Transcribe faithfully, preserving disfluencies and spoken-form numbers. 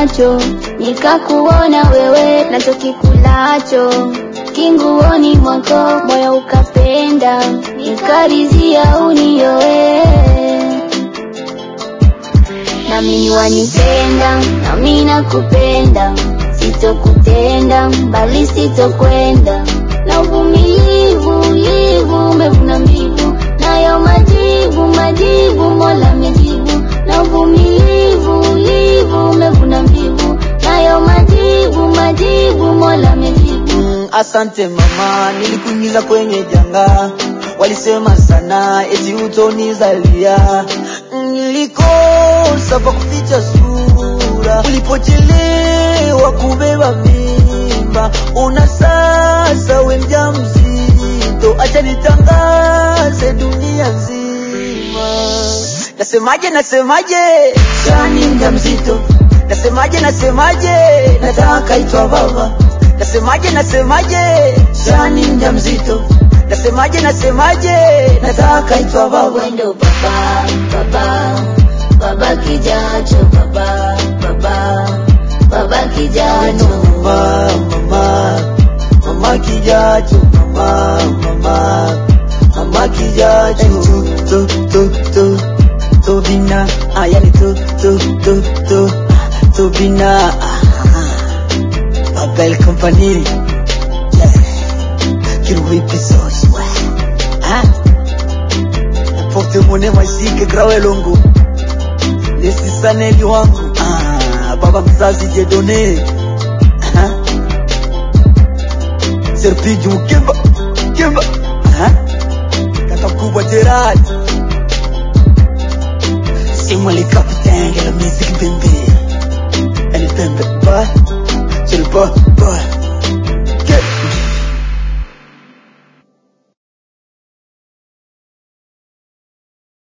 macho nikakuona wewe, nacho kikulacho kinguoni mwako, moyo ukapenda nikarizia unioe. Na mimi wanipenda, na mimi nakupenda, sitokutenda bali sitokwenda. Na uvumilivu livu umevuna mbivu, nayo majibu majibu Mola mejibu. Na uvumilivu livu umevuna mbivu, nayo majibu majibu Mola mejibu. mm, Asante mama, nilikuingiza kwenye janga, walisema sana eti utonizalia. Nilikosa pa kuficha sura, ulipochelewa kubeba mimba. Una sasa we mjamzito, acha nitangaze dunia nzima. Nasemaje nasemaje, Shani mjamzito. Nasemaje nasemaje, nataka itwa baba. Nasemaje nasemaje, Shani mjamzito. Nasemaje nasemaje, nataka itwa baba. Wendo baba, baba, baba kijacho, baba, baba, baba kijacho. Mama, mama, mama kijacho, mama, mama, mama kijacho. To, to, to, to bina, ah yani to, to, to, to, to bina. Babel Company, yeah. Kiruhi pisos, ah. Porte-monnaie moi ici que grawe longo. Lesi saneli wangu, ah. Baba mzazi Dieudonné, ah. Serpiju Kimba, Kimba, ah. Kaka mkubwa Gerard, Simweli Kapa.